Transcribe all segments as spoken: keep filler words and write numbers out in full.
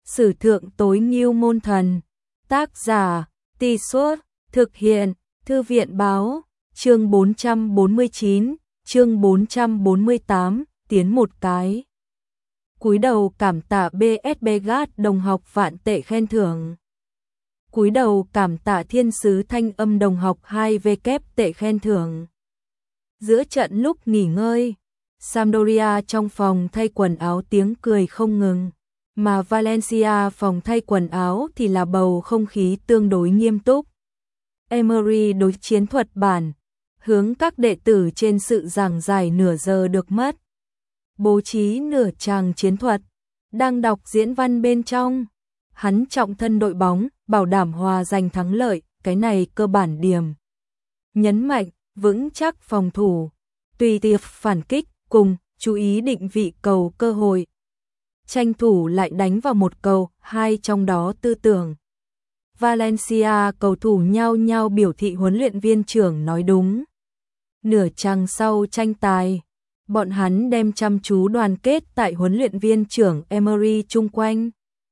Sử thượng tối ngưu môn thần. Tác giả, Tì Suốt, thực hiện, Thư viện Báo, chương bốn trăm bốn mươi chín, chương bốn trăm bốn mươi tám, tiến một cái. Cúi đầu cảm tạ bê ét bê giê a tê đồng học vạn tệ khen thưởng. Cúi đầu cảm tạ thiên sứ thanh âm đồng học hai W tệ khen thưởng. Giữa trận lúc nghỉ ngơi, Sampdoria trong phòng thay quần áo tiếng cười không ngừng, mà Valencia phòng thay quần áo thì là bầu không khí tương đối nghiêm túc. Emery đối chiến thuật bản, hướng các đệ tử trên sự giảng giải nửa giờ được mất. Bố trí nửa tràng chiến thuật, đang đọc diễn văn bên trong. Hắn trọng thân đội bóng, bảo đảm hòa giành thắng lợi, cái này cơ bản điểm. Nhấn mạnh, vững chắc phòng thủ, tùy tiệp phản kích, cùng, chú ý định vị cầu cơ hội. Tranh thủ lại đánh vào một cầu, hai trong đó tư tưởng. Valencia cầu thủ nhau nhau biểu thị huấn luyện viên trưởng nói đúng. Nửa chặng sau tranh tài, bọn hắn đem chăm chú đoàn kết tại huấn luyện viên trưởng Emery chung quanh.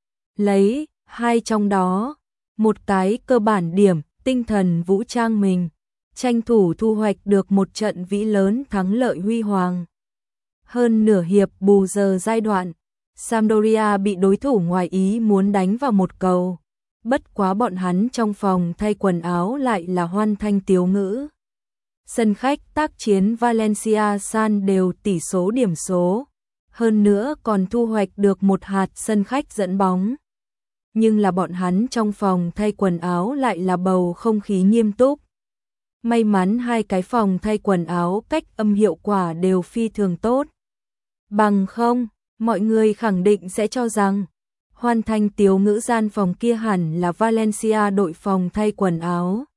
Lấy, hai trong đó, một cái cơ bản điểm, tinh thần vũ trang mình, tranh thủ thu hoạch được một trận vĩ lớn thắng lợi huy hoàng. Hơn nửa hiệp bù giờ giai đoạn, Sampdoria bị đối thủ ngoài ý muốn đánh vào một cầu. Bất quá bọn hắn trong phòng thay quần áo lại là hoan thanh tiếu ngữ. Sân khách tác chiến Valencia san đều tỷ số điểm số, hơn nữa còn thu hoạch được một hạt sân khách dẫn bóng. Nhưng là bọn hắn trong phòng thay quần áo lại là bầu không khí nghiêm túc. May mắn hai cái phòng thay quần áo cách âm hiệu quả đều phi thường tốt. Bằng không, mọi người khẳng định sẽ cho rằng hoan thanh tiếu ngữ gian phòng kia hẳn là Valencia đội phòng thay quần áo.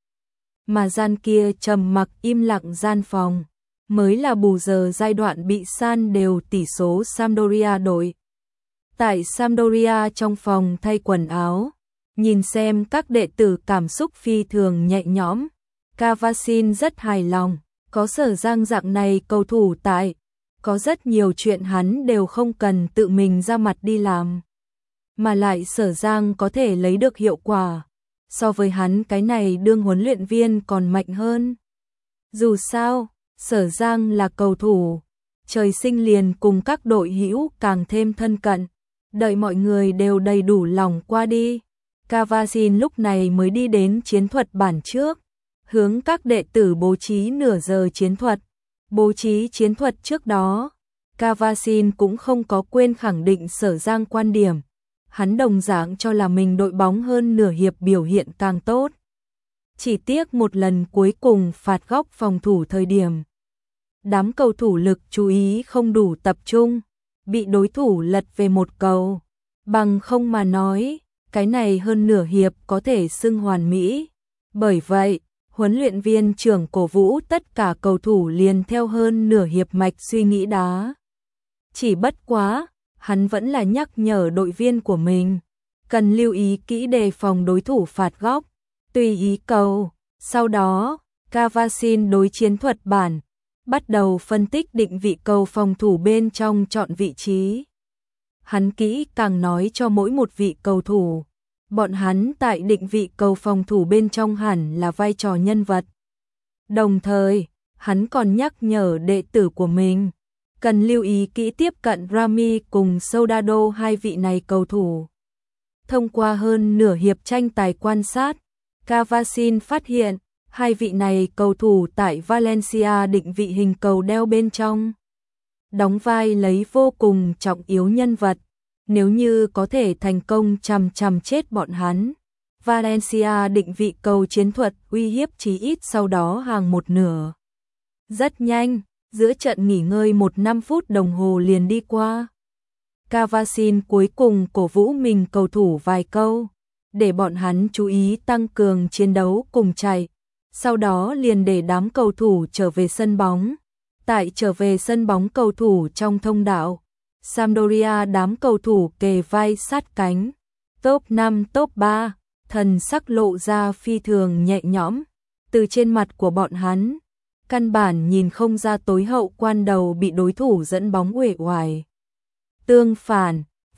Mà gian kia trầm mặc im lặng gian phòng, mới là bù giờ giai đoạn bị san đều tỷ số Sampdoria đội. Tại Sampdoria trong phòng thay quần áo, nhìn xem các đệ tử cảm xúc phi thường nhẹ nhõm, Cavasin rất hài lòng, có Sở Giang dạng này cầu thủ tại, có rất nhiều chuyện hắn đều không cần tự mình ra mặt đi làm. Mà lại Sở Giang có thể lấy được hiệu quả, so với hắn cái này đương huấn luyện viên còn mạnh hơn. Dù sao, Sở Giang là cầu thủ, trời sinh liền cùng các đội hữu càng thêm thân cận, đợi mọi người đều đầy đủ lòng qua đi. Cavasin lúc này mới đi đến chiến thuật bản trước, hướng các đệ tử bố trí nửa giờ chiến thuật. Bố trí chiến thuật trước đó, Cavasin cũng không có quên khẳng định Sở Giang quan điểm. Hắn đồng dạng cho là mình đội bóng hơn nửa hiệp biểu hiện càng tốt. Chỉ tiếc một lần cuối cùng phạt góc phòng thủ thời điểm. Đám cầu thủ lực chú ý không đủ tập trung, bị đối thủ lật về một cầu. Bằng không mà nói, cái này hơn nửa hiệp có thể xưng hoàn mỹ. Bởi vậy, huấn luyện viên trưởng cổ vũ tất cả cầu thủ liền theo hơn nửa hiệp mạch suy nghĩ đá. Chỉ bất quá, hắn vẫn là nhắc nhở đội viên của mình, cần lưu ý kỹ đề phòng đối thủ phạt góc, tùy ý cầu. Sau đó, Cavasin đối chiến thuật bản, bắt đầu phân tích định vị cầu phòng thủ bên trong chọn vị trí. Hắn kỹ càng nói cho mỗi một vị cầu thủ, bọn hắn tại định vị cầu phòng thủ bên trong hẳn là vai trò nhân vật. Đồng thời, hắn còn nhắc nhở đệ tử của mình, cần lưu ý kỹ tiếp cận Rami cùng Soldado hai vị này cầu thủ. Thông qua hơn nửa hiệp tranh tài quan sát, Cavasin phát hiện, hai vị này cầu thủ tại Valencia định vị hình cầu đeo bên trong. Đóng vai lấy vô cùng trọng yếu nhân vật, nếu như có thể thành công chằm chằm chết bọn hắn. Valencia định vị cầu chiến thuật uy hiếp chí ít sau đó hàng một nửa. Rất nhanh, giữa trận nghỉ ngơi một năm phút đồng hồ liền đi qua. Cavasin cuối cùng cổ vũ mình cầu thủ vài câu, để bọn hắn chú ý tăng cường chiến đấu cùng chạy. Sau đó liền để đám cầu thủ trở về sân bóng. Tại trở về sân bóng cầu thủ trong thông đạo, Sampdoria đám cầu thủ kề vai sát cánh. Top năm top ba, thần sắc lộ ra phi thường nhẹ nhõm. Từ trên mặt của bọn hắn, căn bản nhìn không ra tối hậu quan đầu bị đối thủ dẫn bóng uể oải. Tương phản,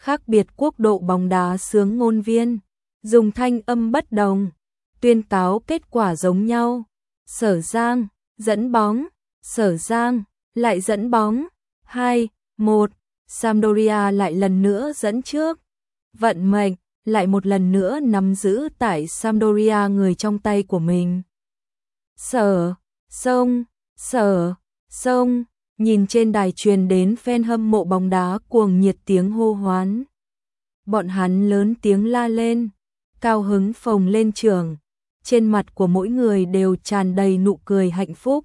khác biệt quốc độ bóng đá xướng ngôn viên, dùng thanh âm bất đồng, tuyên cáo kết quả giống nhau. Sở Giang, dẫn bóng, Sở Giang, lại dẫn bóng, hai một, Sampdoria lại lần nữa dẫn trước. Vận mệnh, lại một lần nữa nắm giữ tại Sampdoria người trong tay của mình. Sở, sông, sở, sông, nhìn trên đài truyền đến fan hâm mộ bóng đá cuồng nhiệt tiếng hô hoán. Bọn hắn lớn tiếng la lên, cao hứng phồng lên trường, trên mặt của mỗi người đều tràn đầy nụ cười hạnh phúc.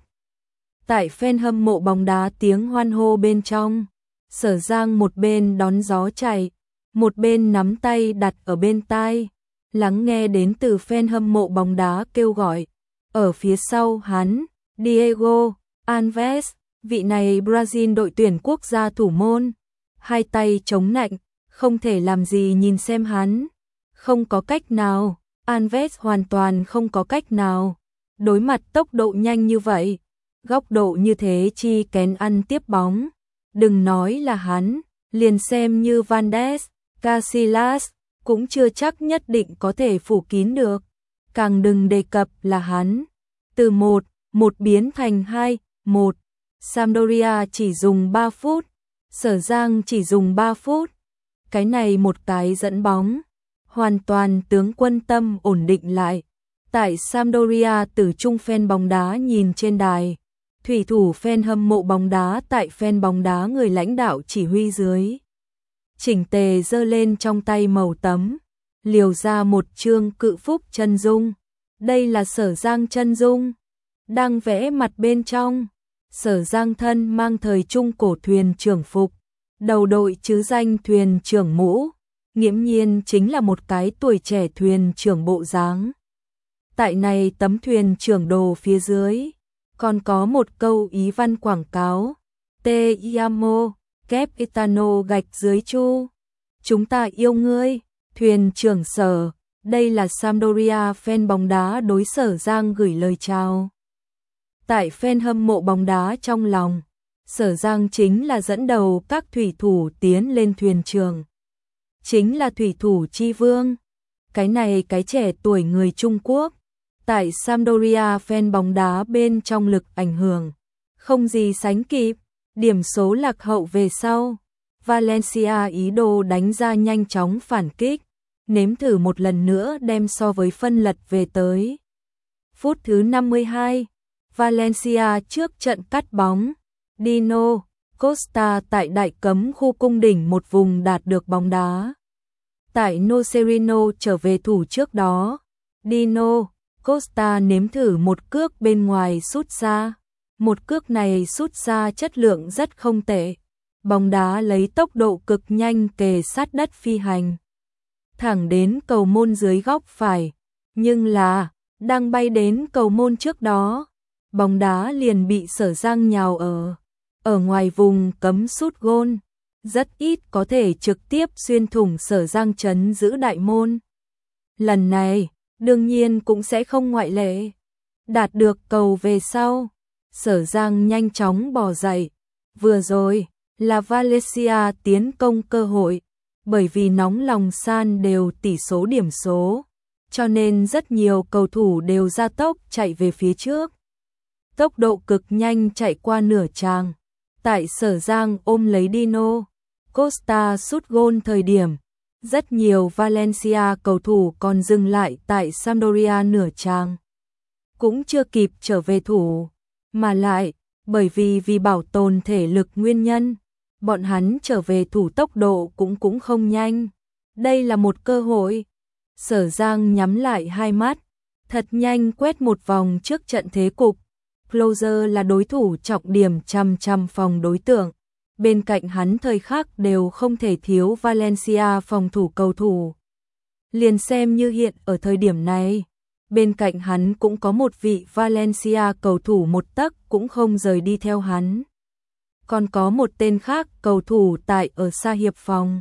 Tại fan hâm mộ bóng đá tiếng hoan hô bên trong, Sở Giang một bên đón gió chảy, một bên nắm tay đặt ở bên tai, lắng nghe đến từ fan hâm mộ bóng đá kêu gọi. Ở phía sau hắn, Diego Alves, vị này Brazil đội tuyển quốc gia thủ môn, hai tay chống nạnh, không thể làm gì nhìn xem hắn. Không có cách nào, Alves hoàn toàn không có cách nào. Đối mặt tốc độ nhanh như vậy, góc độ như thế chi kén ăn tiếp bóng. Đừng nói là hắn, liền xem như Van Ness, Casillas, cũng chưa chắc nhất định có thể phủ kín được. Càng đừng đề cập là hắn. Từ một một biến thành hai một. Sampdoria chỉ dùng ba phút, Sở Giang chỉ dùng ba phút. Cái này một cái dẫn bóng, hoàn toàn tướng quân tâm ổn định lại. Tại Sampdoria từ trung fan bóng đá nhìn trên đài, thủy thủ fan hâm mộ bóng đá tại fan bóng đá người lãnh đạo chỉ huy dưới. Chỉnh tề giơ lên trong tay màu tấm, liều ra một chương cự phúc chân dung. Đây là Sở Giang chân dung, đang vẽ mặt bên trong. Sở Giang thân mang thời trung cổ thuyền trưởng phục, đầu đội chứ danh thuyền trưởng mũ, nghiễm nhiên chính là một cái tuổi trẻ thuyền trưởng bộ dáng. Tại này tấm thuyền trưởng đồ phía dưới, còn có một câu ý văn quảng cáo, Te amo, Capitano gạch dưới chu. Chúng ta yêu ngươi, thuyền trưởng Sở. Đây là Sampdoria fan bóng đá đối Sở Giang gửi lời chào. Tại fan hâm mộ bóng đá trong lòng, Sở Giang chính là dẫn đầu các thủy thủ tiến lên thuyền trường. Chính là thủy thủ chi vương. Cái này cái trẻ tuổi người Trung Quốc, tại Sampdoria fan bóng đá bên trong lực ảnh hưởng, không gì sánh kịp. Điểm số lạc hậu về sau, Valencia ý đồ đánh ra nhanh chóng phản kích, nếm thử một lần nữa đem so với phân lật về tới. Phút thứ năm mươi hai, Valencia trước trận cắt bóng, Dino Costa tại đại cấm khu cung đỉnh một vùng đạt được bóng đá. Tại Nocerino trở về thủ trước đó, Dino Costa nếm thử một cước bên ngoài sút xa. Một cước này sút xa chất lượng rất không tệ. Bóng đá lấy tốc độ cực nhanh kề sát đất phi hành, thẳng đến cầu môn dưới góc phải. Nhưng là, đang bay đến cầu môn trước đó, bóng đá liền bị Sở Giang nhào ở. Ở ngoài vùng cấm sút gôn, rất ít có thể trực tiếp xuyên thủng Sở Giang trấn giữ đại môn. Lần này, đương nhiên cũng sẽ không ngoại lệ. Đạt được cầu về sau, Sở Giang nhanh chóng bò dậy. Vừa rồi là Valencia tiến công cơ hội, bởi vì nóng lòng san đều tỷ số điểm số, cho nên rất nhiều cầu thủ đều ra tốc chạy về phía trước. Tốc độ cực nhanh chạy qua nửa tràng. Tại Sở Giang ôm lấy Dino Costa sút gôn thời điểm, rất nhiều Valencia cầu thủ còn dừng lại tại Sampdoria nửa tràng, cũng chưa kịp trở về thủ. Mà lại, bởi vì vì bảo tồn thể lực nguyên nhân, bọn hắn trở về thủ tốc độ cũng cũng không nhanh. Đây là một cơ hội. Sở Giang nhắm lại hai mắt, thật nhanh quét một vòng trước trận thế cục. Closer là đối thủ trọng điểm chằm chằm phòng đối tượng. Bên cạnh hắn thời khắc đều không thể thiếu Valencia phòng thủ cầu thủ. Liền xem như hiện ở thời điểm này, bên cạnh hắn cũng có một vị Valencia cầu thủ một tấc cũng không rời đi theo hắn. Còn có một tên khác cầu thủ tại ở xa hiệp phòng.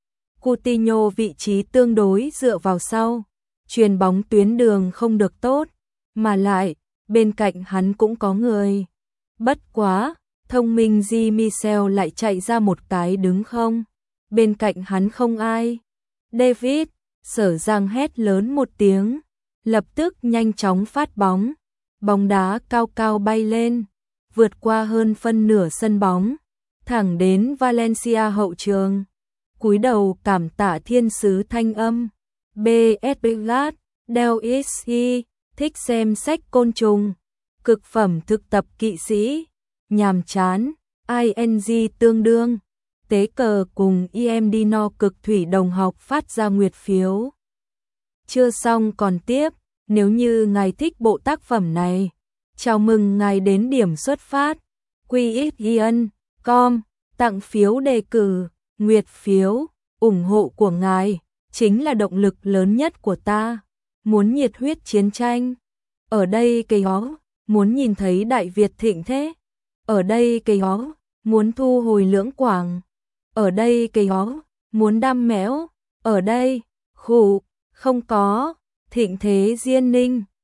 Coutinho vị trí tương đối dựa vào sau, chuyền bóng tuyến đường không được tốt, mà lại, bên cạnh hắn cũng có người. Bất quá, thông minh Di Michel lại chạy ra một cái đứng không. bên cạnh hắn không ai. David, Sở Giang hét lớn một tiếng, lập tức nhanh chóng phát bóng. Bóng đá cao cao bay lên, vượt qua hơn phân nửa sân bóng, thẳng đến Valencia hậu trường. Cúi đầu cảm tạ thiên sứ thanh âm. bê ét Begat, Del Ixi, thích xem sách côn trùng, cực phẩm thực tập kỵ sĩ, nhàm chán, ing tương đương, tế cờ cùng Imdino cực thủy đồng học phát ra nguyệt phiếu. Chưa xong còn tiếp, nếu như ngài thích bộ tác phẩm này, chào mừng ngài đến điểm xuất phát, quy ích giê en chấm com, tặng phiếu đề cử, nguyệt phiếu, ủng hộ của ngài chính là động lực lớn nhất của ta. Muốn nhiệt huyết chiến tranh, ở đây cây ó, muốn nhìn thấy Đại Việt thịnh thế, ở đây cây ó, muốn thu hồi Lưỡng Quảng, ở đây cây ó, muốn đam mẽo, ở đây, khủ, không có, thịnh thế Diên Ninh.